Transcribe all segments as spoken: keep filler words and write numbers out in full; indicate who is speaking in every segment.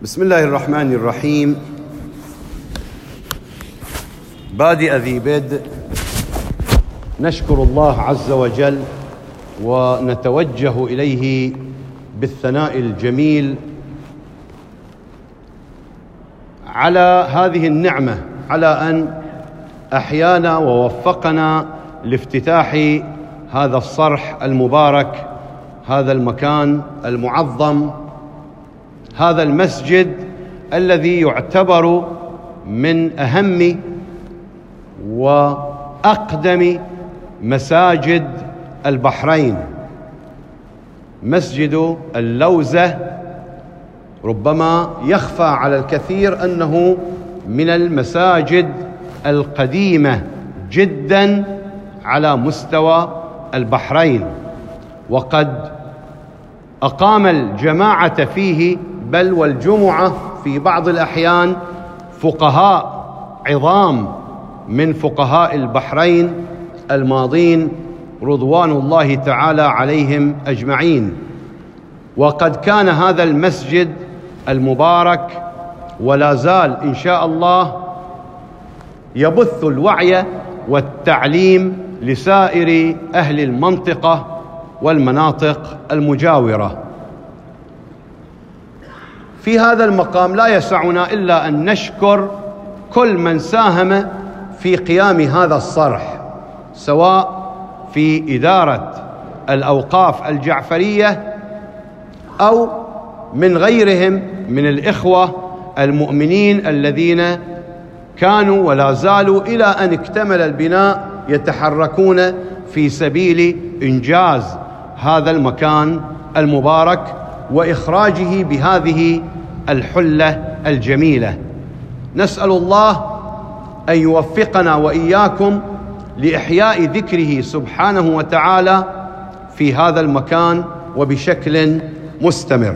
Speaker 1: بسم الله الرحمن الرحيم. بادئ ذي بدء نشكر الله عز وجل ونتوجه إليه بالثناء الجميل على هذه النعمة، على أن أحيانا ووفقنا لافتتاح هذا الصرح المبارك، هذا المكان المعظم، هذا المسجد الذي يعتبر من أهم وأقدم مساجد البحرين، مسجد اللوزة. ربما يخفى على الكثير أنه من المساجد القديمة جدا على مستوى البحرين، وقد أقام الجماعة فيه بل والجمعة في بعض الأحيان فقهاء عظام من فقهاء البحرين الماضين رضوان الله تعالى عليهم أجمعين. وقد كان هذا المسجد المبارك ولا زال إن شاء الله يبث الوعي والتعليم لسائر أهل المنطقة والمناطق المجاورة. في هذا المقام لا يسعنا إلا أن نشكر كل من ساهم في قيام هذا الصرح، سواء في إدارة الأوقاف الجعفرية أو من غيرهم من الإخوة المؤمنين الذين كانوا ولا زالوا إلى أن اكتمل البناء يتحركون في سبيل إنجاز هذا المكان المبارك وإخراجه بهذه الحلة الجميلة. نسأل الله أن يوفقنا وإياكم لإحياء ذكره سبحانه وتعالى في هذا المكان وبشكل مستمر.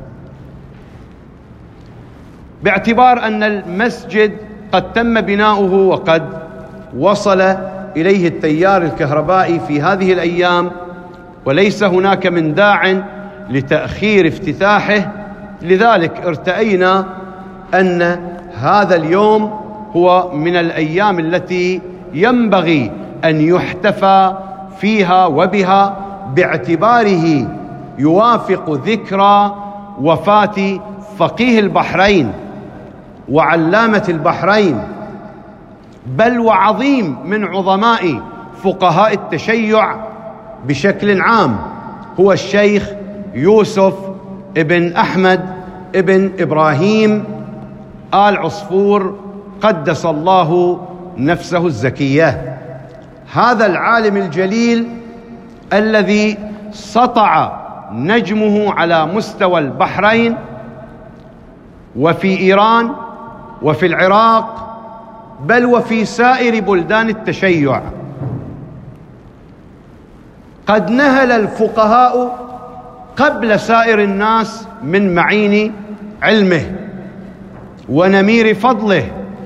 Speaker 1: باعتبار أن المسجد قد تم بناؤه وقد وصل إليه التيار الكهربائي في هذه الأيام، وليس هناك من داع لتأخير افتتاحه، لذلك ارتأينا أن هذا اليوم هو من الأيام التي ينبغي أن يحتفى فيها وبها، باعتباره يوافق ذكرى وفاة فقيه البحرين وعلامة البحرين، بل وعظيم من عظماء فقهاء التشيع بشكل عام، هو الشيخ يوسف ابن أحمد ابن إبراهيم آل عصفور قدس الله نفسه الزكية. هذا العالم الجليل الذي سطع نجمه على مستوى البحرين وفي إيران وفي العراق بل وفي سائر بلدان التشيع. قد نهل الفقهاء قبل سائر الناس من معين علمه ونمير فضله.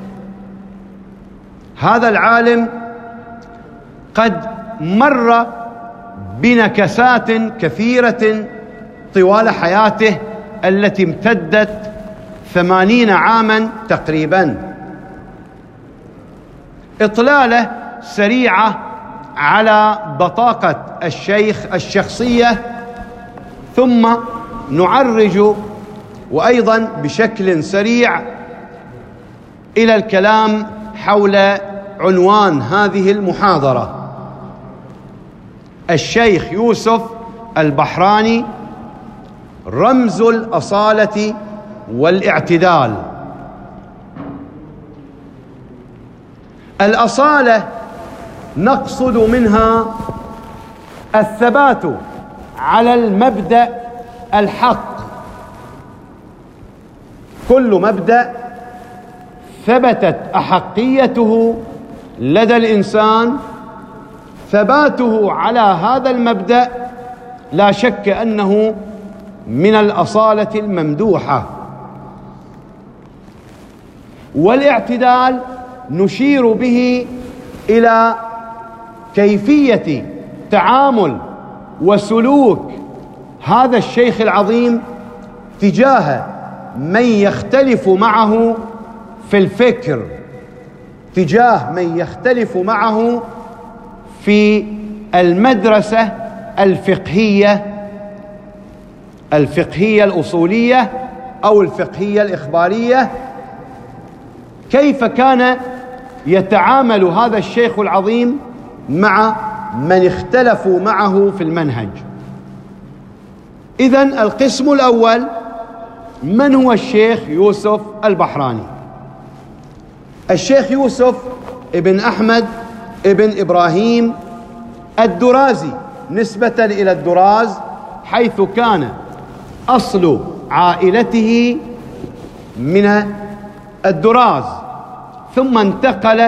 Speaker 1: هذا العالم قد مر بنكسات كثيرة طوال حياته التي امتدت ثمانين عاما تقريبا. إطلالة سريعة على بطاقة الشيخ الشخصية، ثم نعرج وأيضا بشكل سريع إلى الكلام حول عنوان هذه المحاضرة: الشيخ يوسف البحراني رمز الأصالة والاعتدال. الأصالة نقصد منها الثبات على المبدأ الحق. كل مبدأ ثبتت أحقيته لدى الإنسان، ثباته على هذا المبدأ لا شك أنه من الأصالة الممدوحة. والاعتدال نشير به إلى كيفية تعامل وسلوك هذا الشيخ العظيم تجاه من يختلف معه في الفكر، تجاه من يختلف معه في المدرسة الفقهية الفقهية الأصولية أو الفقهية الإخبارية. كيف كان يتعامل هذا الشيخ العظيم مع من اختلفوا معه في المنهج؟ إذن القسم الأول: من هو الشيخ يوسف البحراني؟ الشيخ يوسف ابن أحمد ابن إبراهيم الدرازي، نسبة إلى الدراز، حيث كان أصل عائلته من الدراز، ثم انتقل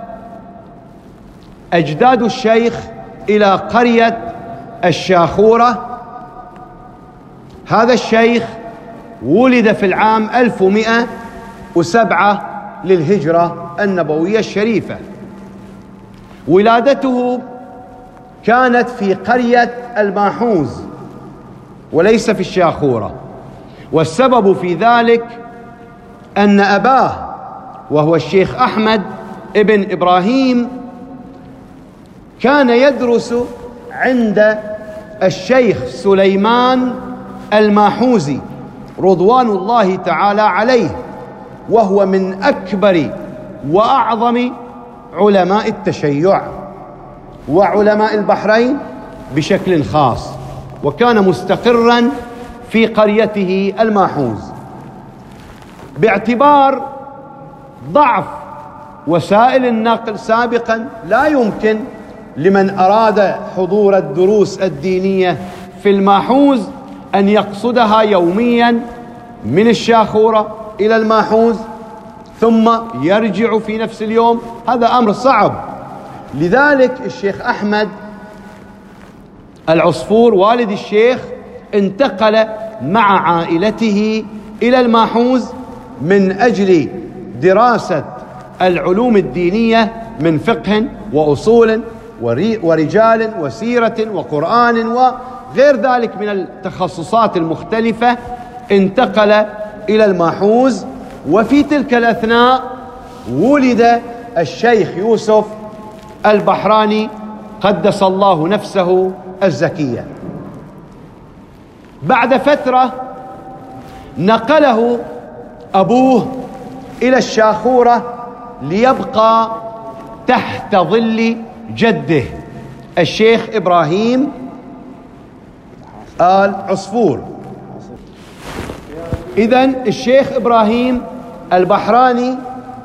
Speaker 1: أجداد الشيخ إلى قرية الشاخورة. هذا الشيخ ولد في العام ألف ومئة وسبعة للهجرة النبوية الشريفة. ولادته كانت في قرية الماحوز وليس في الشاخورة، والسبب في ذلك أن أباه وهو الشيخ أحمد ابن إبراهيم كان يدرس عند الشيخ سليمان الماحوزي رضوان الله تعالى عليه، وهو من أكبر وأعظم علماء التشيع وعلماء البحرين بشكل خاص، وكان مستقرا في قريته الماحوز. باعتبار ضعف وسائل النقل سابقا، لا يمكن لمن أراد حضور الدروس الدينية في الماحوز أن يقصدها يوميا من الشاخورة إلى الماحوز ثم يرجع في نفس اليوم، هذا أمر صعب. لذلك الشيخ أحمد العصفور والد الشيخ انتقل مع عائلته إلى الماحوز من أجل دراسة العلوم الدينية من فقه وأصول ورجال وسيرة وقرآن وغير ذلك من التخصصات المختلفة. انتقل إلى الماحوز، وفي تلك الأثناء ولد الشيخ يوسف البحراني قدس الله نفسه الزكية. بعد فترة نقله أبوه إلى الشاخورة ليبقى تحت ظل جده الشيخ إبراهيم آل عصفور. إذن الشيخ إبراهيم البحراني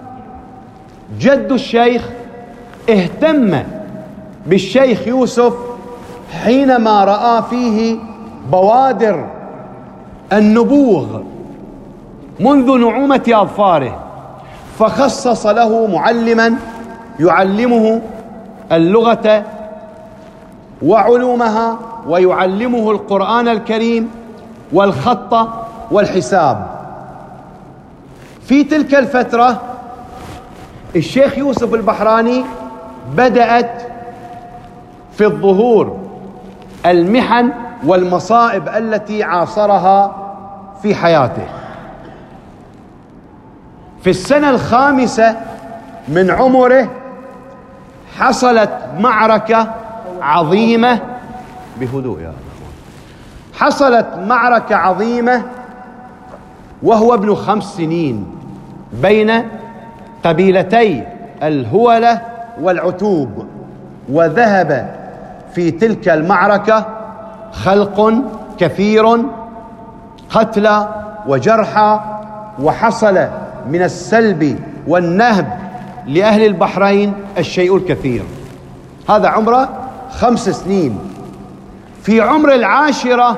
Speaker 1: جد الشيخ اهتم بالشيخ يوسف حينما رأى فيه بوادر النبوغ منذ نعومة أظفاره، فخصص له معلما يعلمه اللغة وعلومها ويعلمه القرآن الكريم والخط والحساب. في تلك الفترة الشيخ يوسف البحراني بدأت في الظهور المحن والمصائب التي عاصرها في حياته. في السنة الخامسة من عمره حصلت معركة عظيمة بهدوء يا أخوان حصلت معركة عظيمة وهو ابن خمس سنين بين قبيلتي الهولة والعتوب، وذهب في تلك المعركة خلق كثير قتلى وجرحى، وحصل من السلب والنهب لأهل البحرين الشيء الكثير. هذا عمره خمس سنين. في عمر العاشرة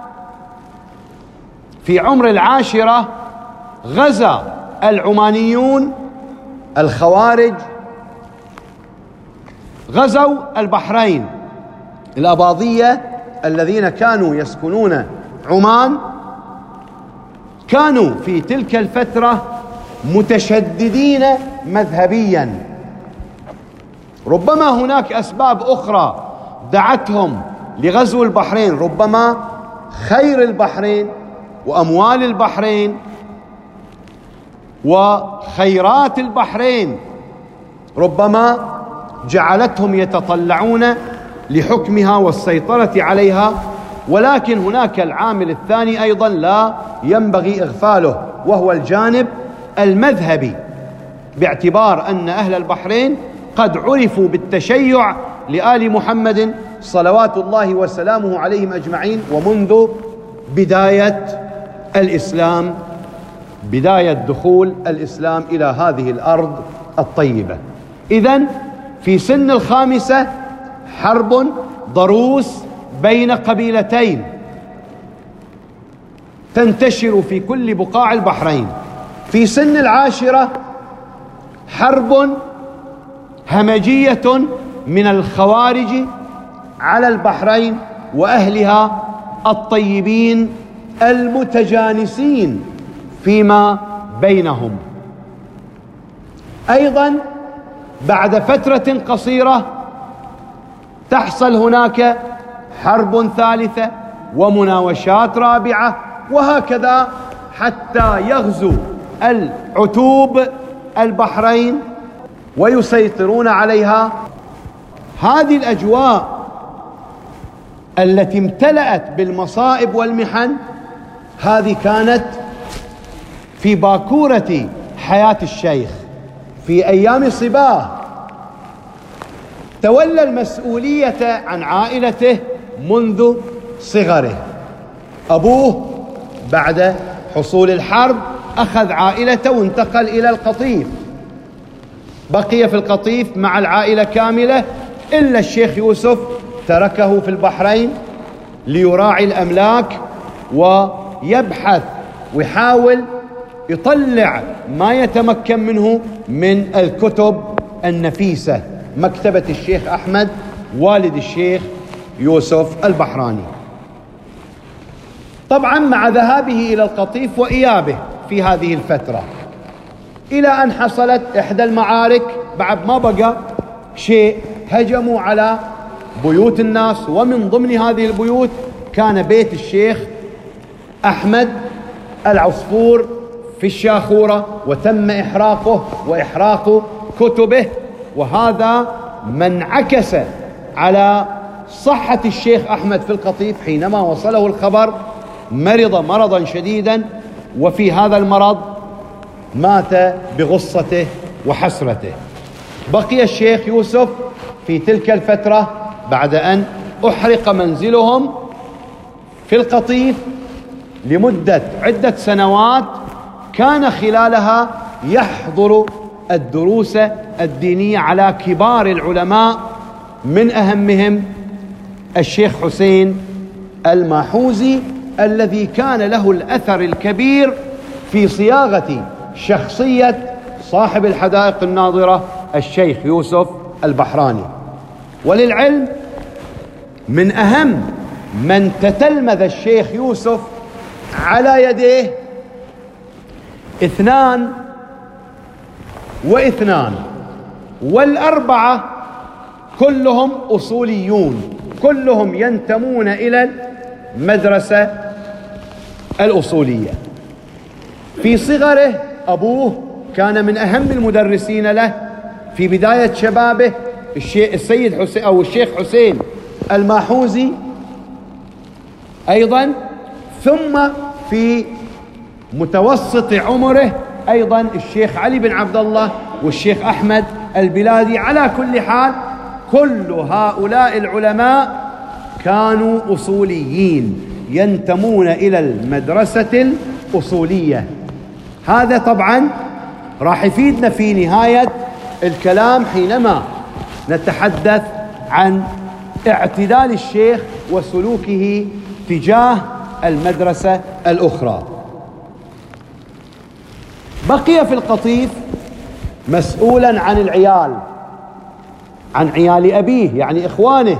Speaker 1: في عمر العاشرة غزا العمانيون الخوارج، غزوا البحرين. الأباضية الذين كانوا يسكنون عمان كانوا في تلك الفترة متشددين مذهبيا. ربما هناك أسباب أخرى دعتهم لغزو البحرين، ربما خير البحرين وأموال البحرين وخيرات البحرين ربما جعلتهم يتطلعون لحكمها والسيطرة عليها، ولكن هناك العامل الثاني أيضا لا ينبغي إغفاله، وهو الجانب المذهبي، باعتبار أن أهل البحرين قد عرفوا بالتشيع لآل محمد صلوات الله وسلامه عليهم أجمعين، ومنذ بداية الإسلام، بداية دخول الإسلام إلى هذه الأرض الطيبة. إذن في سن الخامسة حرب ضروس بين قبيلتين تنتشر في كل بقاع البحرين. في سن العاشرة حرب همجية من الخوارج على البحرين وأهلها الطيبين المتجانسين فيما بينهم. أيضا بعد فترة قصيرة تحصل هناك حرب ثالثة ومناوشات رابعة، وهكذا حتى يغزو العتوب البحرين ويسيطرون عليها. هذه الأجواء التي امتلأت بالمصائب والمحن هذه كانت في باكورة حياة الشيخ. في أيام صباه تولى المسؤولية عن عائلته منذ صغره. أبوه بعد حصول الحرب أخذ عائلته وانتقل إلى القطيف، بقي في القطيف مع العائلة كاملة، إلا الشيخ يوسف تركه في البحرين ليراعي الأملاك ويبحث ويحاول يطلع ما يتمكن منه من الكتب النفيسة، مكتبة الشيخ أحمد والد الشيخ يوسف البحراني. طبعا مع ذهابه إلى القطيف وإيابه في هذه الفترة، إلى أن حصلت إحدى المعارك بعد ما بقى شيء، هجموا على بيوت الناس، ومن ضمن هذه البيوت كان بيت الشيخ أحمد العصفور في الشاخورة، وتم إحراقه وإحراق كتبه، وهذا ما انعكس على صحة الشيخ أحمد في القطيف. حينما وصله الخبر مرض مرضا شديدا، وفي هذا المرض مات بغصته وحسرته. بقي الشيخ يوسف في تلك الفترة بعد أن أحرق منزلهم في القطيف لمدة عدة سنوات، كان خلالها يحضر الدروس الدينية على كبار العلماء، من أهمهم الشيخ حسين الماحوزي الذي كان له الأثر الكبير في صياغة شخصية صاحب الحدائق الناظرة الشيخ يوسف البحراني. وللعلم من أهم من تتلمذ الشيخ يوسف على يديه اثنان واثنان، والأربعة كلهم أصوليون، كلهم ينتمون إلى المدرسة الأصولية. في صغره أبوه كان من أهم المدرسين له في بداية شبابه، السيد حسين أو الشيخ حسين الماحوزي أيضا، ثم في متوسط عمره أيضا الشيخ علي بن عبد الله والشيخ أحمد البلادي. على كل حال كل هؤلاء العلماء كانوا أصوليين ينتمون إلى المدرسة الأصولية. هذا طبعا راح يفيدنا في نهاية الكلام حينما نتحدث عن اعتدال الشيخ وسلوكه تجاه المدرسة الأخرى. بقي في القطيف مسؤولا عن العيال، عن عيال أبيه يعني إخوانه،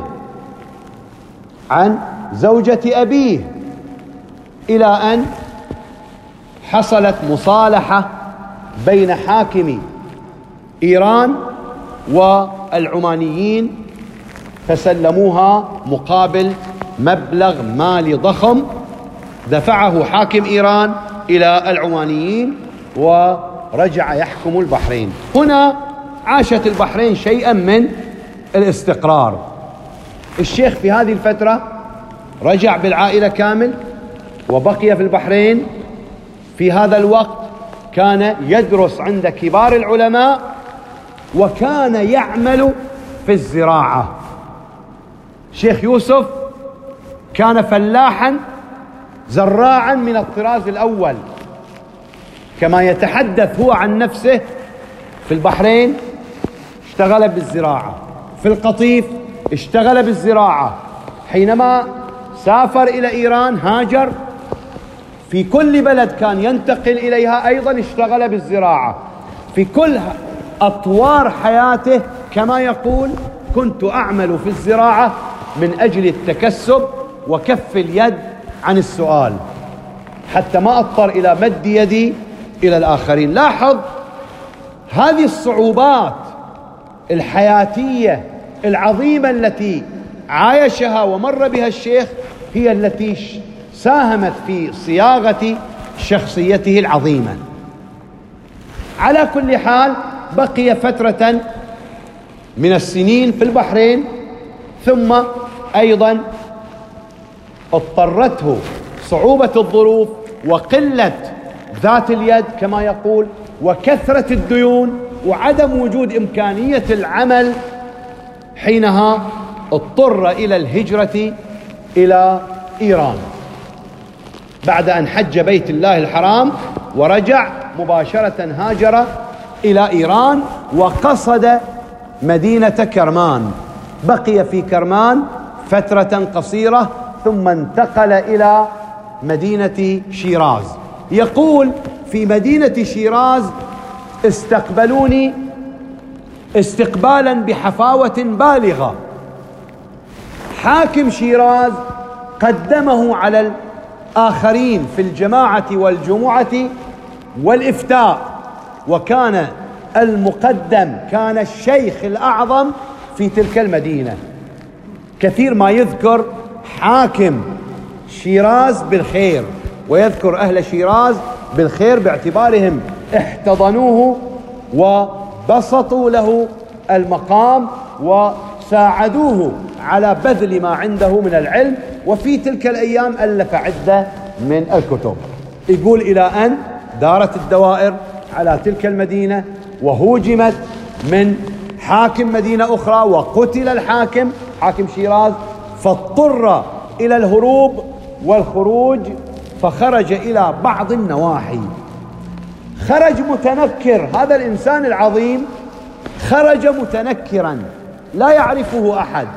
Speaker 1: عن زوجة أبيه، إلى أن حصلت مصالحة بين حاكم إيران والعمانيين، فسلموها مقابل مبلغ مالي ضخم دفعه حاكم إيران إلى العمانيين، رجع يحكم البحرين. هنا عاشت البحرين شيئا من الاستقرار. الشيخ في هذه الفترة رجع بالعائلة كامل وبقي في البحرين. في هذا الوقت كان يدرس عند كبار العلماء وكان يعمل في الزراعة. شيخ يوسف كان فلاحا زراعا من الطراز الأول، كما يتحدث هو عن نفسه. في البحرين اشتغل بالزراعة، في القطيف اشتغل بالزراعة، حينما سافر إلى إيران هاجر، في كل بلد كان ينتقل إليها أيضا اشتغل بالزراعة. في كل أطوار حياته كما يقول كنت أعمل في الزراعة من أجل التكسب وكف اليد عن السؤال، حتى ما أضطر إلى مد يدي إلى الآخرين. لاحظ هذه الصعوبات الحياتية العظيمة التي عايشها ومر بها الشيخ هي التي ساهمت في صياغة شخصيته العظيمة. على كل حال بقي فترة من السنين في البحرين، ثم أيضا اضطرته صعوبة الظروف وقلة ذات اليد كما يقول وكثرة الديون وعدم وجود إمكانية العمل، حينها اضطر إلى الهجرة إلى إيران بعد أن حج بيت الله الحرام ورجع مباشرة هاجر إلى إيران وقصد مدينة كرمان. بقي في كرمان فترة قصيرة ثم انتقل إلى مدينة شيراز. يقول في مدينة شيراز استقبلوني استقبالا بحفاوة بالغة. حاكم شيراز قدمه على الآخرين في الجماعة والجمعة والإفتاء، وكان المقدم كان الشيخ الأعظم في تلك المدينة. كثير ما يذكر حاكم شيراز بالخير ويذكر أهل شيراز بالخير باعتبارهم احتضنوه وبسطوا له المقام وساعدوه على بذل ما عنده من العلم. وفي تلك الأيام ألف عدة من الكتب. يقول إلى أن دارت الدوائر على تلك المدينة وهوجمت من حاكم مدينة أخرى وقتل الحاكم حاكم شيراز، فاضطر إلى الهروب والخروج، فخرج إلى بعض النواحي. خرج متنكر، هذا الإنسان العظيم خرج متنكرا لا يعرفه أحد.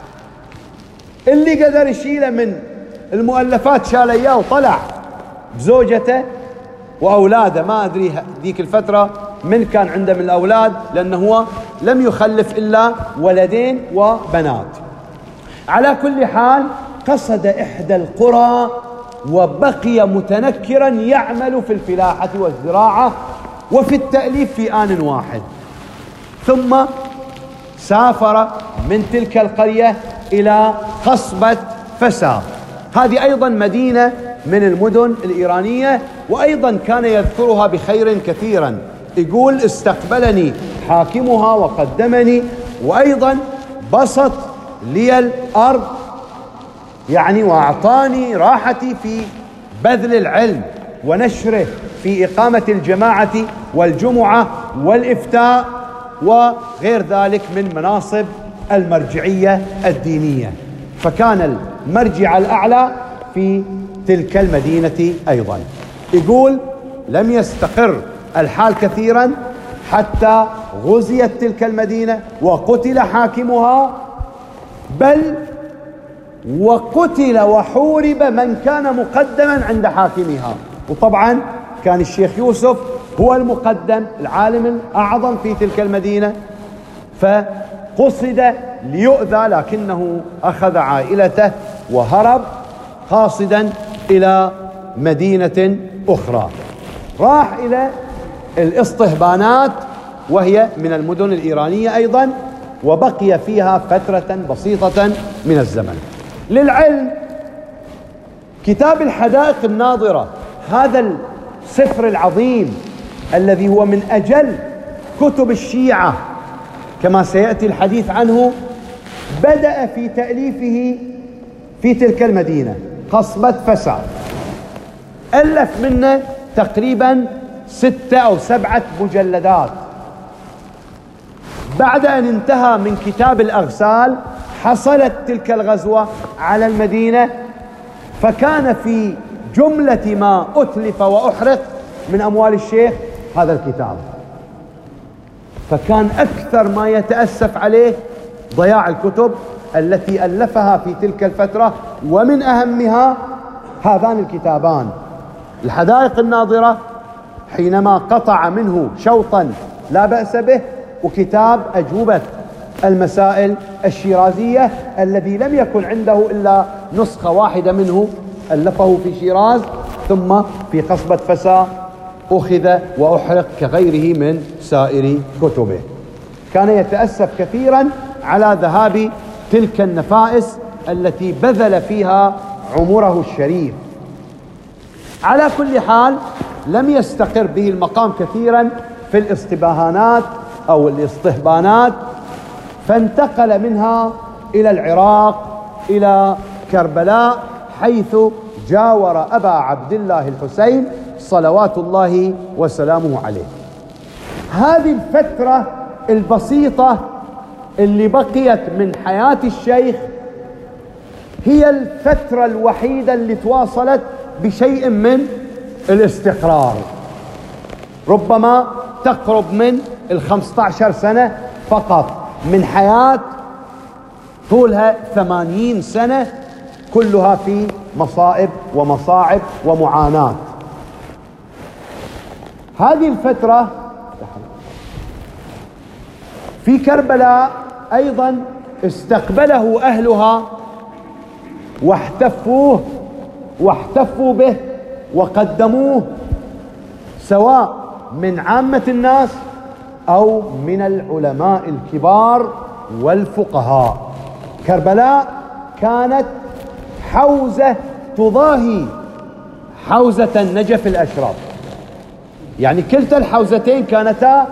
Speaker 1: اللي قدر يشيله من المؤلفات شال إياه وطلع بزوجته وأولاده. ما أدري ذيك الفترة من كان عنده من الأولاد، لأنه هو لم يخلف إلا ولدين وبنات. على كل حال قصد إحدى القرى وبقي متنكرا يعمل في الفلاحة والزراعة وفي التأليف في آن واحد. ثم سافر من تلك القرية إلى قصبة فسا، هذه أيضا مدينة من المدن الإيرانية، وأيضا كان يذكرها بخير كثيرا. يقول استقبلني حاكمها وقدمني وأيضا بسط لي الأرض، يعني وأعطاني راحتي في بذل العلم ونشره في إقامة الجماعة والجمعة والإفتاء وغير ذلك من مناصب المرجعية الدينية. فكان المرجع الأعلى في تلك المدينة أيضا. يقول لم يستقر الحال كثيرا حتى غزيت تلك المدينة وقتل حاكمها، بل وقتل وحورب من كان مقدما عند حاكمها. وطبعا كان الشيخ يوسف هو المقدم العالم الأعظم في تلك المدينة، فقصد ليؤذى، لكنه أخذ عائلته وهرب قاصدا إلى مدينة أخرى. راح إلى الإسطهبانات وهي من المدن الإيرانية أيضا، وبقي فيها فترة بسيطة من الزمن. للعلم كتاب الحدائق الناظرة، هذا السفر العظيم الذي هو من أجل كتب الشيعة كما سيأتي الحديث عنه، بدأ في تأليفه في تلك المدينة، قصبة فسا. ألف منه تقريبا ستة أو سبعة مجلدات. بعد أن انتهى من كتاب الأغسال حصلت تلك الغزوة على المدينة، فكان في جملة ما أتلف وأحرق من أموال الشيخ هذا الكتاب، فكان أكثر ما يتأسف عليه ضياع الكتب التي ألفها في تلك الفترة، ومن أهمها هذان الكتابان: الحدائق الناظرة حينما قطع منه شوطا لا بأس به، وكتاب أجوبة المسائل الشيرازية الذي لم يكن عنده إلا نسخة واحدة منه ألفه في شيراز، ثم في قصبة فسا أخذ وأحرق كغيره من سائر كتبه. كان يتأسف كثيرا على ذهاب تلك النفائس التي بذل فيها عمره الشريف. على كل حال لم يستقر به المقام كثيرا في الاستباهانات أو الاستهبانات، فانتقل منها إلى العراق، إلى كربلاء، حيث جاور أبا عبد الله الحسين صلوات الله وسلامه عليه. هذه الفترة البسيطة اللي بقيت من حياة الشيخ هي الفترة الوحيدة اللي تواصلت بشيء من الاستقرار، ربما تقرب من الخمسة عشر سنة فقط من حياة طولها ثمانين سنة كلها في مصائب ومصاعب ومعاناة. هذه الفترة في كربلاء أيضا استقبله أهلها واحتفوه واحتفوا به وقدموه، سواء من عامة الناس أو من العلماء الكبار والفقهاء. كربلاء كانت حوزة تضاهي حوزة النجف الأشرف، يعني كلتا الحوزتين كانتا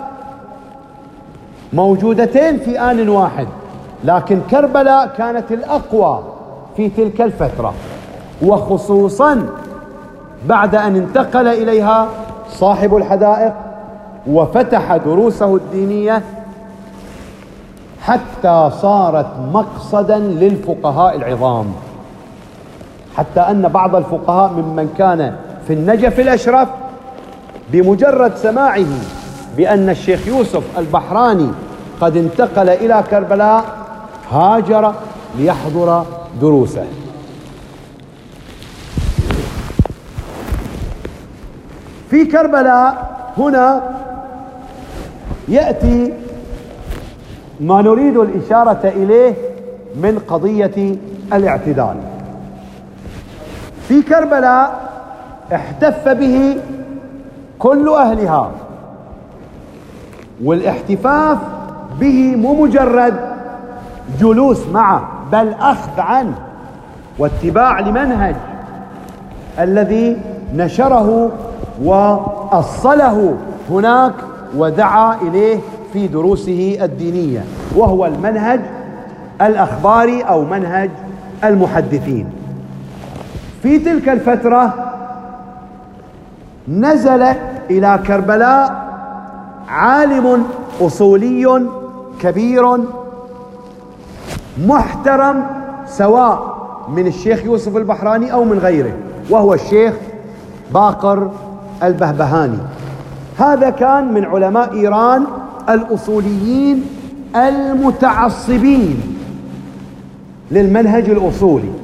Speaker 1: موجودتين في آن واحد، لكن كربلاء كانت الأقوى في تلك الفترة، وخصوصا بعد أن انتقل إليها صاحب الحدائق وفتح دروسه الدينية حتى صارت مقصدا للفقهاء العظام، حتى أن بعض الفقهاء ممن كان في النجف الأشرف بمجرد سماعه بأن الشيخ يوسف البحراني قد انتقل إلى كربلاء هاجر ليحضر دروسه. في كربلاء هنا يأتي ما نريد الإشارة إليه من قضية الاعتدال. في كربلاء احتف به كل أهلها، والاحتفاف به مو مجرد جلوس معه، بل أخذ عنه واتباع لمنهج الذي نشره وأصله هناك ودعا إليه في دروسه الدينية، وهو المنهج الأخباري أو منهج المحدثين. في تلك الفترة نزل إلى كربلاء عالم أصولي كبير محترم، سواء من الشيخ يوسف البحراني أو من غيره، وهو الشيخ باقر البهبهاني. هذا كان من علماء إيران الأصوليين المتعصبين للمنهج الأصولي.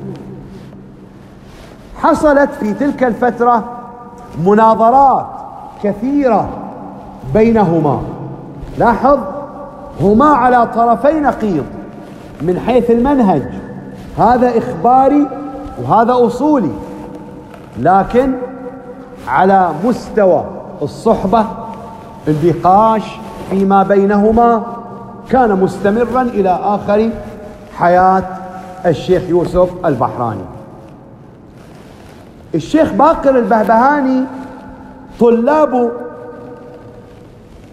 Speaker 1: حصلت في تلك الفترة مناظرات كثيرة بينهما. لاحظ، هما على طرفي نقيض من حيث المنهج، هذا إخباري وهذا أصولي، لكن على مستوى الصحبة النقاش فيما بينهما كان مستمرا إلى آخر حياة الشيخ يوسف البحراني. الشيخ باقر البهبهاني طلاب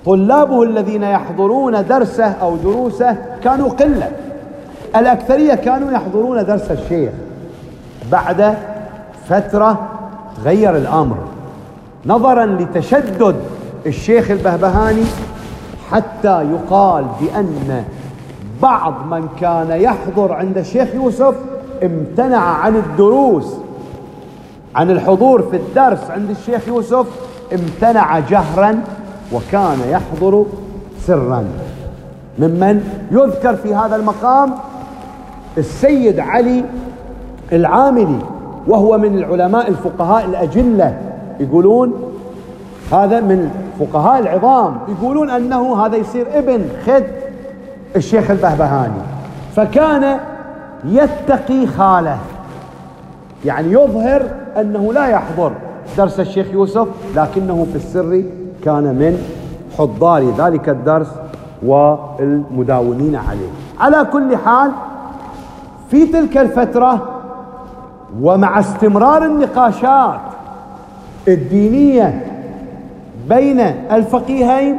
Speaker 1: طلابه الذين يحضرون درسه أو دروسه كانوا قلة، الأكثرية كانوا يحضرون درس الشيخ. بعد فترة تغير الأمر نظرا لتشدد الشيخ البهبهاني، حتى يقال بأن بعض من كان يحضر عند الشيخ يوسف امتنع عن الدروس، عن الحضور في الدرس عند الشيخ يوسف، امتنع جهرا وكان يحضر سرا. ممن يذكر في هذا المقام السيد علي العاملي، وهو من العلماء الفقهاء الأجلة، يقولون هذا من فقهاء العظام، يقولون أنه هذا يصير ابن خد الشيخ البهبهاني، فكان يتقي خاله، يعني يظهر أنه لا يحضر درس الشيخ يوسف، لكنه في السر كان من حضار ذلك الدرس والمداومين عليه. على كل حال، في تلك الفترة ومع استمرار النقاشات الدينية بين الفقيهين،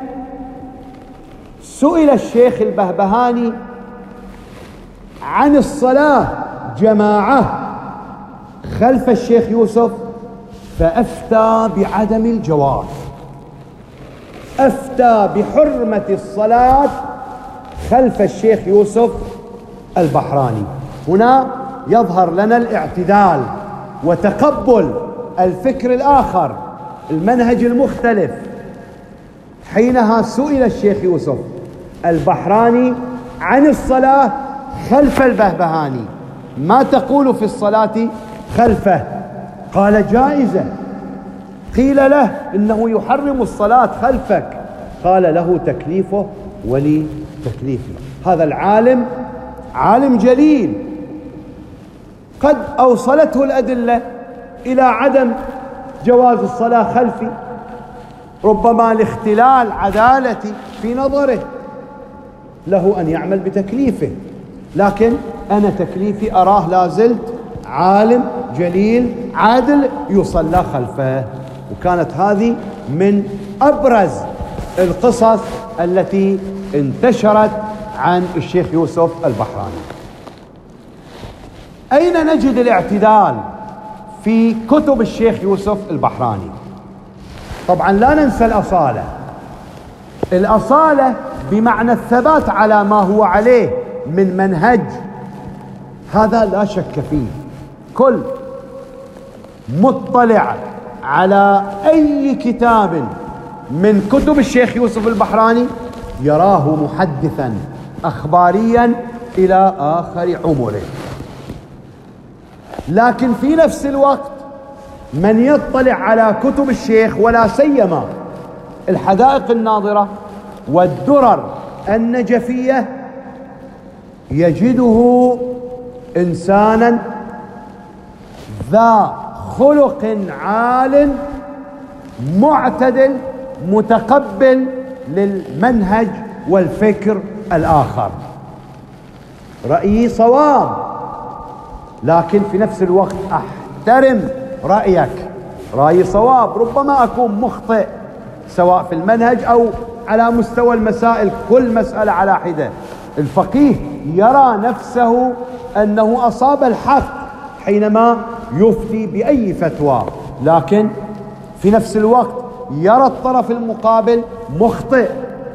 Speaker 1: سئل الشيخ البهبهاني عن الصلاة جماعة خلف الشيخ يوسف، فأفتى بعدم الجواز، أفتى بحرمة الصلاة خلف الشيخ يوسف البحراني. هنا يظهر لنا الاعتدال وتقبل الفكر الآخر، المنهج المختلف. حينها سئل الشيخ يوسف البحراني عن الصلاة خلف البهبهاني، ما تقول في الصلاة خلفه؟ قال جائزة. قيل له إنه يحرم الصلاة خلفك، قال له تكليفه ولي تكليفي. هذا العالم عالم جليل، قد أوصلته الأدلة إلى عدم جواز الصلاة خلفي، ربما لاختلال عدالتي في نظره، له أن يعمل بتكليفه، لكن أنا تكليفي أراه لازلت عالم جليل عادل يصلى خلفه. وكانت هذه من أبرز القصص التي انتشرت عن الشيخ يوسف البحراني. أين نجد الاعتدال في كتب الشيخ يوسف البحراني؟ طبعا لا ننسى الأصالة، الأصالة بمعنى الثبات على ما هو عليه من منهج، هذا لا شك فيه. كل مطلع على أي كتاب من كتب الشيخ يوسف البحراني يراه محدثا أخباريا إلى آخر عمره. لكن في نفس الوقت من يطلع على كتب الشيخ، ولا سيما الحدائق الناظرة والدرر النجفية، يجده إنسانا ذا خلق عال معتدل متقبل للمنهج والفكر الآخر. رأيي صواب، لكن في نفس الوقت أحترم رأيك. رأيي صواب، ربما أكون مخطئ سواء في المنهج أو على مستوى المسائل، كل مسألة على حدة. الفقيه يرى نفسه أنه أصاب الحق حينما يفتي بأي فتوى، لكن في نفس الوقت يرى الطرف المقابل مخطئ،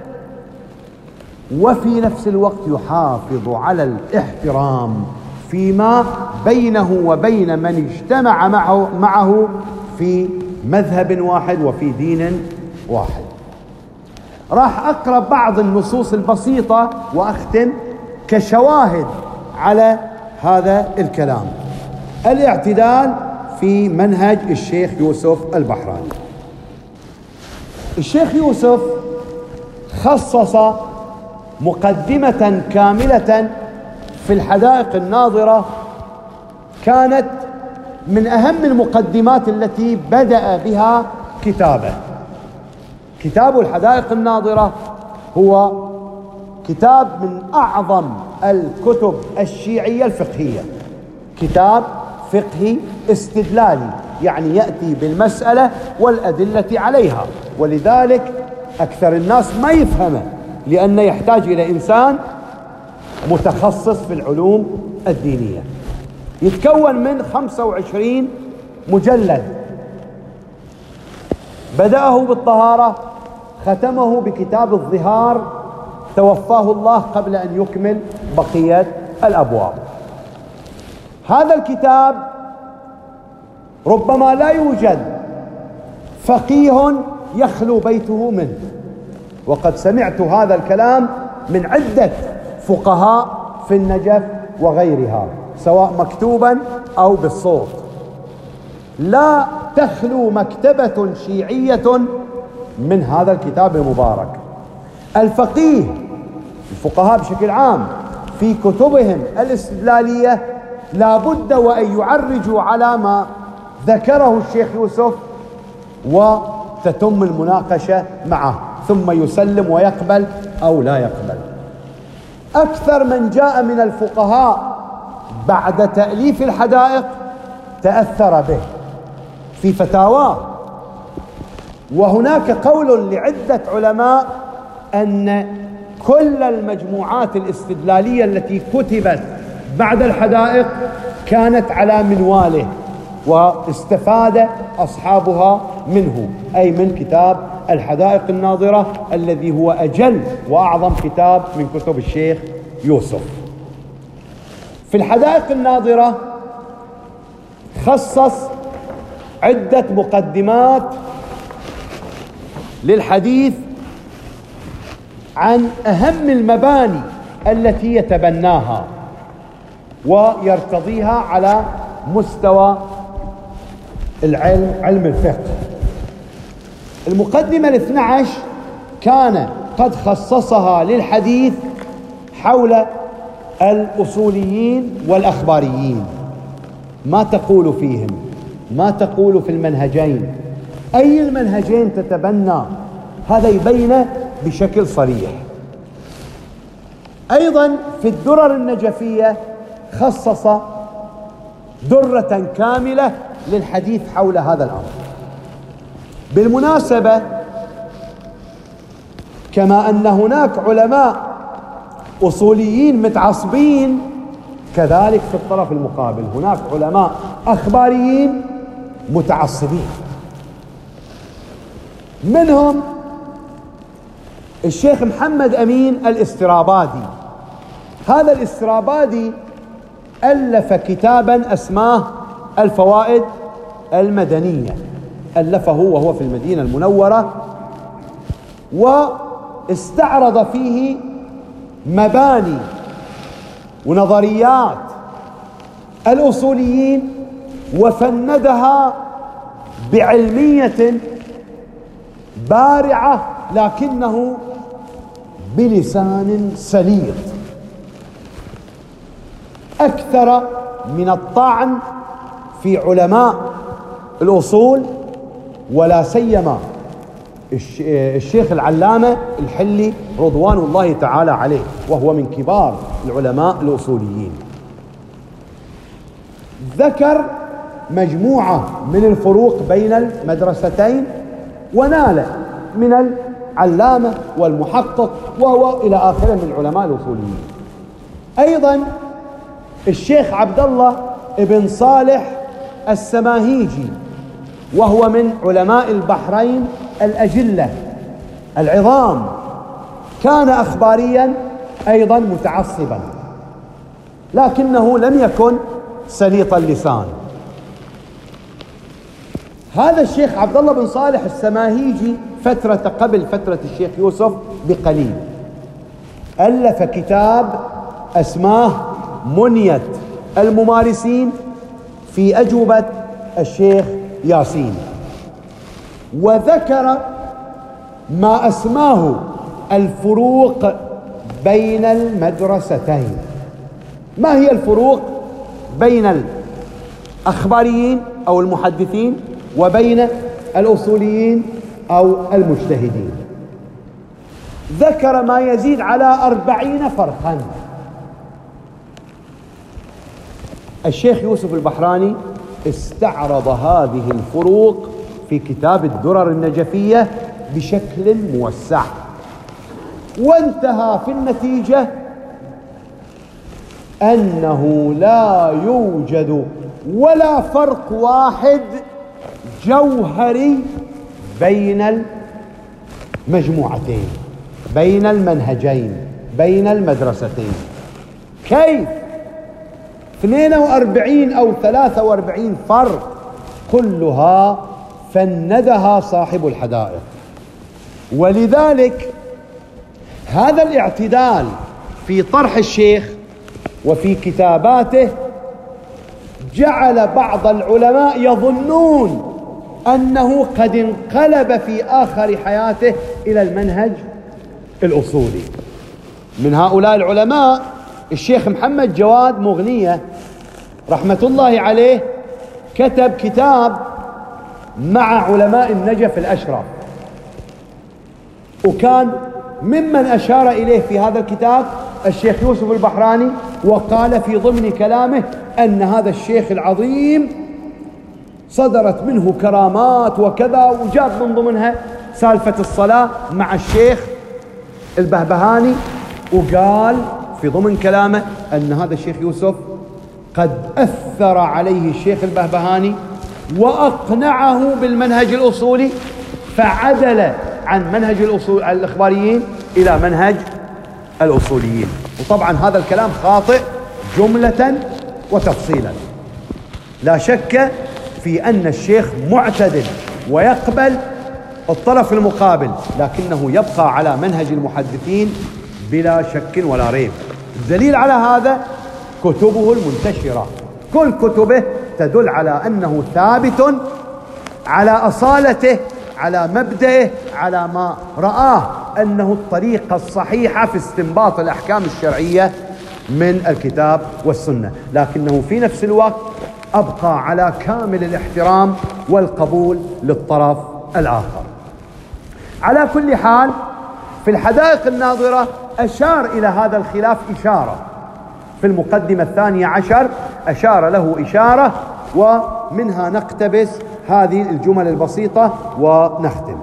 Speaker 1: وفي نفس الوقت يحافظ على الاحترام فيما بينه وبين من اجتمع معه, معه في مذهب واحد وفي دين واحد. راح أقرأ بعض النصوص البسيطة وأختم كشواهد على هذا الكلام. الاعتدال في منهج الشيخ يوسف البحراني. الشيخ يوسف خصص مقدمة كاملة في الحدائق الناظرة، كانت من أهم المقدمات التي بدأ بها كتابه. كتاب الحدائق الناظرة هو كتاب من أعظم الكتب الشيعية الفقهية، كتاب فقهي استدلالي، يعني يأتي بالمسألة والأدلة عليها، ولذلك أكثر الناس ما يفهمه، لأنه يحتاج إلى إنسان متخصص في العلوم الدينية. يتكون من خمسة وعشرين مجلد، بدأه بالطهارة، ختمه بكتاب الظهار، توفاه الله قبل أن يكمل بقية الأبواب. هذا الكتاب ربما لا يوجد فقيه يخلو بيته منه، وقد سمعت هذا الكلام من عدة فقهاء في النجف وغيرها، سواء مكتوبا أو بالصوت. لا تخلو مكتبة شيعية من هذا الكتاب المبارك. الفقيه، الفقهاء بشكل عام، في كتبهم الاستدلالية لا بد وأن يعرجوا على ما ذكره الشيخ يوسف وتتم المناقشة معه، ثم يسلم ويقبل أو لا يقبل. أكثر من جاء من الفقهاء بعد تأليف الحدائق تأثر به في فتاواه. وهناك قول لعدة علماء أن كل المجموعات الاستدلالية التي كتبت بعد الحدائق كانت على منواله واستفاد أصحابها منه، أي من كتاب الحدائق الناظرة الذي هو أجل وأعظم كتاب من كتب الشيخ يوسف. في الحدائق الناظرة خصص عدة مقدمات للحديث عن أهم المباني التي يتبناها ويرتضيها على مستوى العلم، علم الفقه. المقدمة الاثنى عشر كان قد خصصها للحديث حول الأصوليين والأخباريين، ما تقول فيهم، ما تقول في المنهجين، أي المنهجين تتبنى، هذا يبين بشكل صريح. أيضا في الدرر النجفية خصص درة كاملة للحديث حول هذا الأمر. بالمناسبة، كما أن هناك علماء أصوليين متعصبين، كذلك في الطرف المقابل هناك علماء أخباريين متعصبين. منهم الشيخ محمد أمين الاسترابادي. هذا الاسترابادي ألف كتابا أسماه الفوائد المدنية، ألفه وهو في المدينة المنورة، واستعرض فيه مباني ونظريات الأصوليين وفندها بعلمية بارعة، لكنه بلسان سليط، أكثر من الطعن في علماء الأصول، ولا سيما الشيخ العلامة الحلي رضوان الله تعالى عليه، وهو من كبار العلماء الأصوليين. ذكر مجموعة من الفروق بين المدرستين، ونال من العلامة والمحقق وهو إلى آخره من العلماء الأصوليين. أيضا الشيخ عبد الله بن صالح السماهيجي، وهو من علماء البحرين الأجلة العظام، كان أخباريا أيضا متعصبا، لكنه لم يكن سليط اللسان. هذا الشيخ عبد الله بن صالح السماهيجي فترة قبل فترة الشيخ يوسف بقليل ألف كتاب أسماه منية الممارسين في أجوبة الشيخ ياسين، وذكر ما أسماه الفروق بين المدرستين. ما هي الفروق بين الأخباريين أو المحدثين وبين الأصوليين أو المجتهدين؟ ذكر ما يزيد على أربعين فرقا. الشيخ يوسف البحراني استعرض هذه الفروق في كتاب الدرر النجفية بشكل موسع، وانتهى في النتيجة أنه لا يوجد ولا فرق واحد جوهري بين المجموعتين، بين المنهجين، بين المدرستين. كيف اثنين وأربعين أو ثلاثة وأربعين فرق كلها فندها صاحب الحدائق؟ ولذلك هذا الاعتدال في طرح الشيخ وفي كتاباته جعل بعض العلماء يظنون أنه قد انقلب في آخر حياته إلى المنهج الأصولي. من هؤلاء العلماء الشيخ محمد جواد مغنية رحمة الله عليه، كتب كتاب مع علماء النجف الأشرف، وكان ممن أشار إليه في هذا الكتاب الشيخ يوسف البحراني، وقال في ضمن كلامه أن هذا الشيخ العظيم صدرت منه كرامات وكذا، وجاب من ضمنها سالفة الصلاة مع الشيخ البهبهاني، وقال في ضمن كلامه أن هذا الشيخ يوسف قد أثر عليه الشيخ البهبهاني وأقنعه بالمنهج الأصولي، فعدل عن منهج الأصول الإخباريين إلى منهج الأصوليين. وطبعا هذا الكلام خاطئ جملة وتفصيلا. لا شك في أن الشيخ معتدل ويقبل الطرف المقابل، لكنه يبقى على منهج المحدثين بلا شك ولا ريب. الدليل على هذا كتبه المنتشرة، كل كتبه تدل على أنه ثابت على أصالته، على مبدئه، على ما رآه أنه الطريقة الصحيحة في استنباط الأحكام الشرعية من الكتاب والسنة، لكنه في نفس الوقت أبقى على كامل الاحترام والقبول للطرف الآخر. على كل حال في الحدائق الناظرة أشار إلى هذا الخلاف إشارة، في المقدمة الثانية عشر أشار له إشارة، ومنها نقتبس هذه الجمل البسيطة ونختم.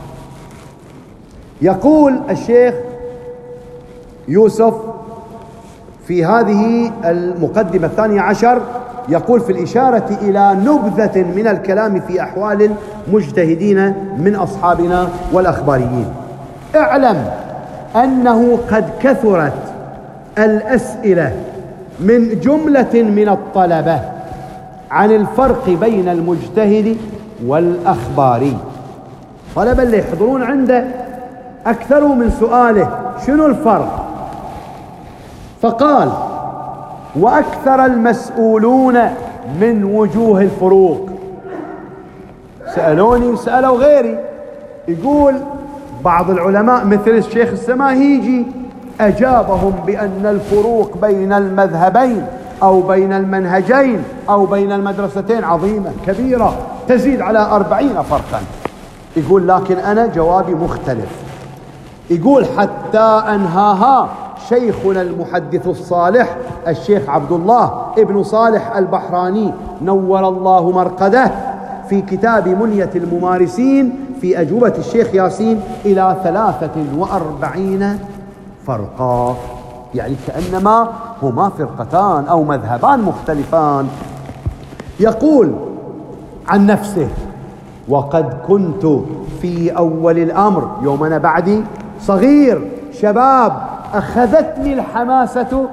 Speaker 1: يقول الشيخ يوسف في هذه المقدمة الثانية عشر، يقول في الإشارة إلى نبذة من الكلام في أحوال المجتهدين من أصحابنا والأخباريين: اعلم أنه قد كثرت الأسئلة من جملة من الطلبة عن الفرق بين المجتهد والأخباري. طلبة اللي يحضرون عنده أكثروا من سؤاله شنو الفرق، فقال: وأكثر المسؤولون من وجوه الفروق. سألوني وسألوا غيري، يقول بعض العلماء مثل الشيخ السماهيجي أجابهم بأن الفروق بين المذهبين أو بين المنهجين أو بين المدرستين عظيمة كبيرة تزيد على أربعين فرقا. يقول لكن أنا جوابي مختلف. يقول حتى أنهاها شيخنا المحدث الصالح الشيخ عبد الله ابن صالح البحراني نور الله مرقده في كتاب منية الممارسين في أجوبة الشيخ ياسين إلى ثلاثة وأربعين فرقا، يعني كأنما هما فرقتان أو مذهبان مختلفان. يقول عن نفسه: وقد كنت في أول الأمر، يوم أنا بعدي صغير شباب أخذتني الحماسة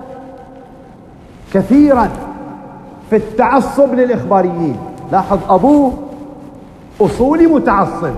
Speaker 1: كثيرا في التعصب للإخباريين. لاحظ أبوه أصولي متعصب،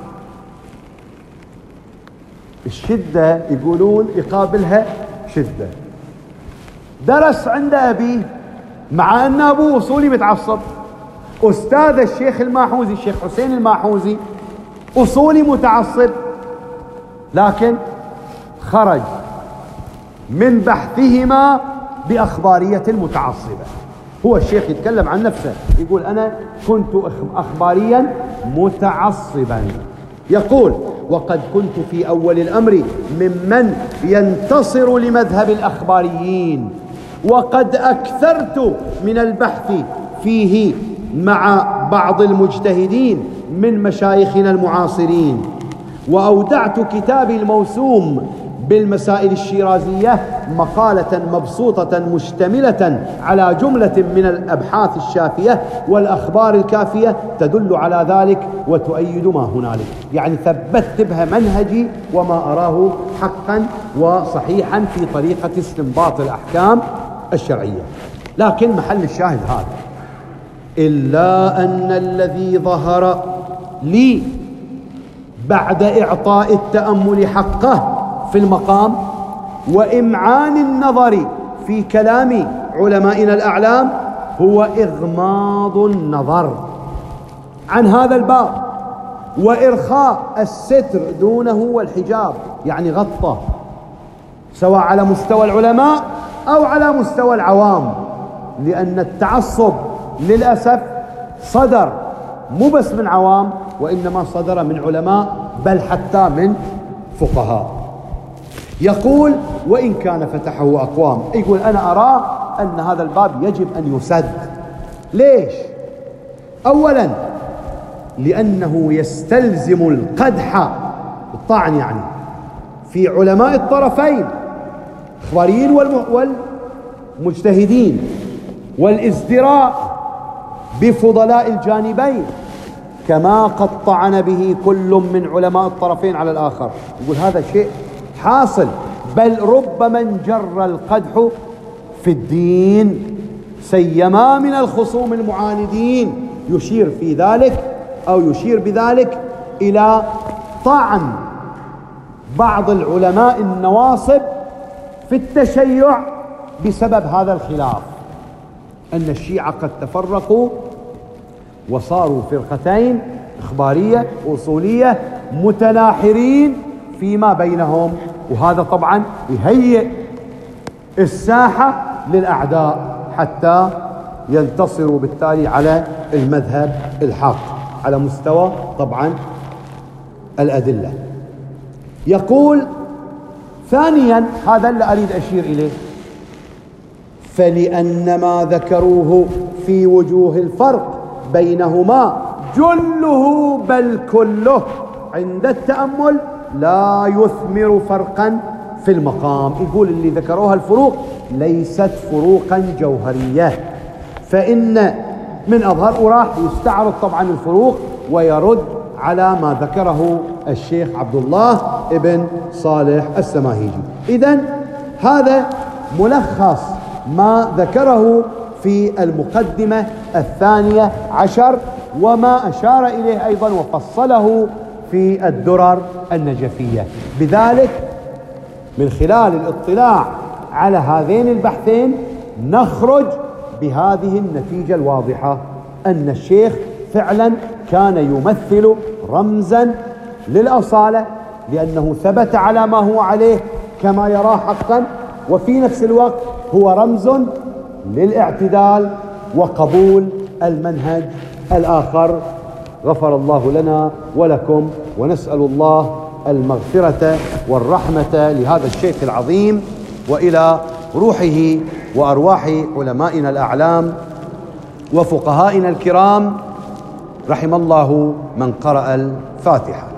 Speaker 1: الشدة يقولون يقابلها شدة. درس عند أبيه مع أن أبوه أصولي متعصب. أستاذ الشيخ الماحوزي الشيخ حسين الماحوزي أصولي متعصب، لكن خرج من بحثهما بأخبارية متعصبة. هو الشيخ يتكلم عن نفسه يقول: أنا كنت أخباريا متعصبا. يقول: وقد كنت في أول الأمر ممن ينتصر لمذهب الأخباريين، وقد أكثرت من البحث فيه مع بعض المجتهدين من مشايخنا المعاصرين، وأودعت كتابي الموسوم بالمسائل الشيرازية مقالة مبسوطة مشتملة على جملة من الأبحاث الشافية والأخبار الكافية تدل على ذلك وتؤيد ما هنالك. يعني ثبتت بها منهجي وما أراه حقا وصحيحا في طريقة استنباط الأحكام الشرعية. لكن محل الشاهد هذا، إلا أن الذي ظهر لي بعد إعطاء التأمل حقه في المقام وإمعان النظر في كلام علمائنا الأعلام هو إغماض النظر عن هذا الباب وإرخاء الستر دونه والحجاب، يعني غطى سواء على مستوى العلماء أو على مستوى العوام، لأن التعصب للأسف صدر مو بس من عوام وإنما صدر من علماء بل حتى من فقهاء. يقول وإن كان فتحه أقوام، يقول أنا أرى أن هذا الباب يجب أن يسد. ليش؟ أولا لأنه يستلزم القدح، الطعن يعني، في علماء الطرفين الإخباريين والمجتهدين، والازدراء بفضلاء الجانبين كما قد طعن به كل من علماء الطرفين على الآخر. يقول هذا شيء حاصل، بل ربما انجر القدح في الدين سيما من الخصوم المعاندين، يشير في ذلك أو يشير بذلك إلى طعن بعض العلماء النواصب في التشيع بسبب هذا الخلاف، أن الشيعة قد تفرقوا وصاروا فرقتين إخبارية وأصولية متناحرين فيما بينهم، وهذا طبعا يهيئ الساحة للأعداء حتى ينتصروا بالتالي على المذهب الحق على مستوى طبعا الأدلة. يقول ثانيا، هذا اللي أريد أشير إليه، فلأن ما ذكروه في وجوه الفرق بينهما جله بل كله عند التأمل لا يثمر فرقا في المقام. يقول اللي ذكروها الفروق ليست فروقا جوهرية، فإن من أظهر وراح يستعرض طبعا الفروق ويرد على ما ذكره الشيخ عبد الله ابن صالح السماهيجي. إذن هذا ملخص ما ذكره في المقدمة الثانية عشر وما أشار إليه أيضا وفصله في الدرر النجفية. بذلك من خلال الاطلاع على هذين البحثين نخرج بهذه النتيجة الواضحة، أن الشيخ فعلا كان يمثل رمزا للأصالة لأنه ثبت على ما هو عليه كما يراه حقا، وفي نفس الوقت هو رمز للاعتدال وقبول المنهج الآخر. غفر الله لنا ولكم، ونسأل الله المغفرة والرحمة لهذا الشيخ العظيم وإلى روحه وأرواح علمائنا الأعلام وفقهائنا الكرام. رحم الله من قرأ الفاتحة.